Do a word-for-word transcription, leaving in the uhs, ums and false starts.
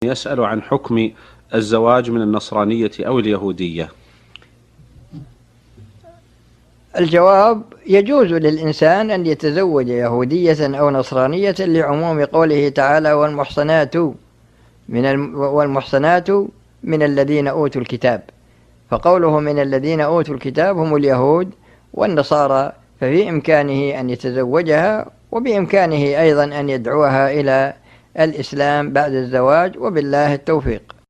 يسأل عن حكم الزواج من النصرانية أو اليهودية. الجواب: يجوز للإنسان أن يتزوج يهودية أو نصرانية لعموم قوله تعالى: والمحصنات من الم... والمحصنات من الذين أوتوا الكتاب، فقوله من الذين أوتوا الكتاب هم اليهود والنصارى، ففي إمكانه أن يتزوجها، وبإمكانه أيضا أن يدعوها إلى الإسلام بعد الزواج، وبالله التوفيق.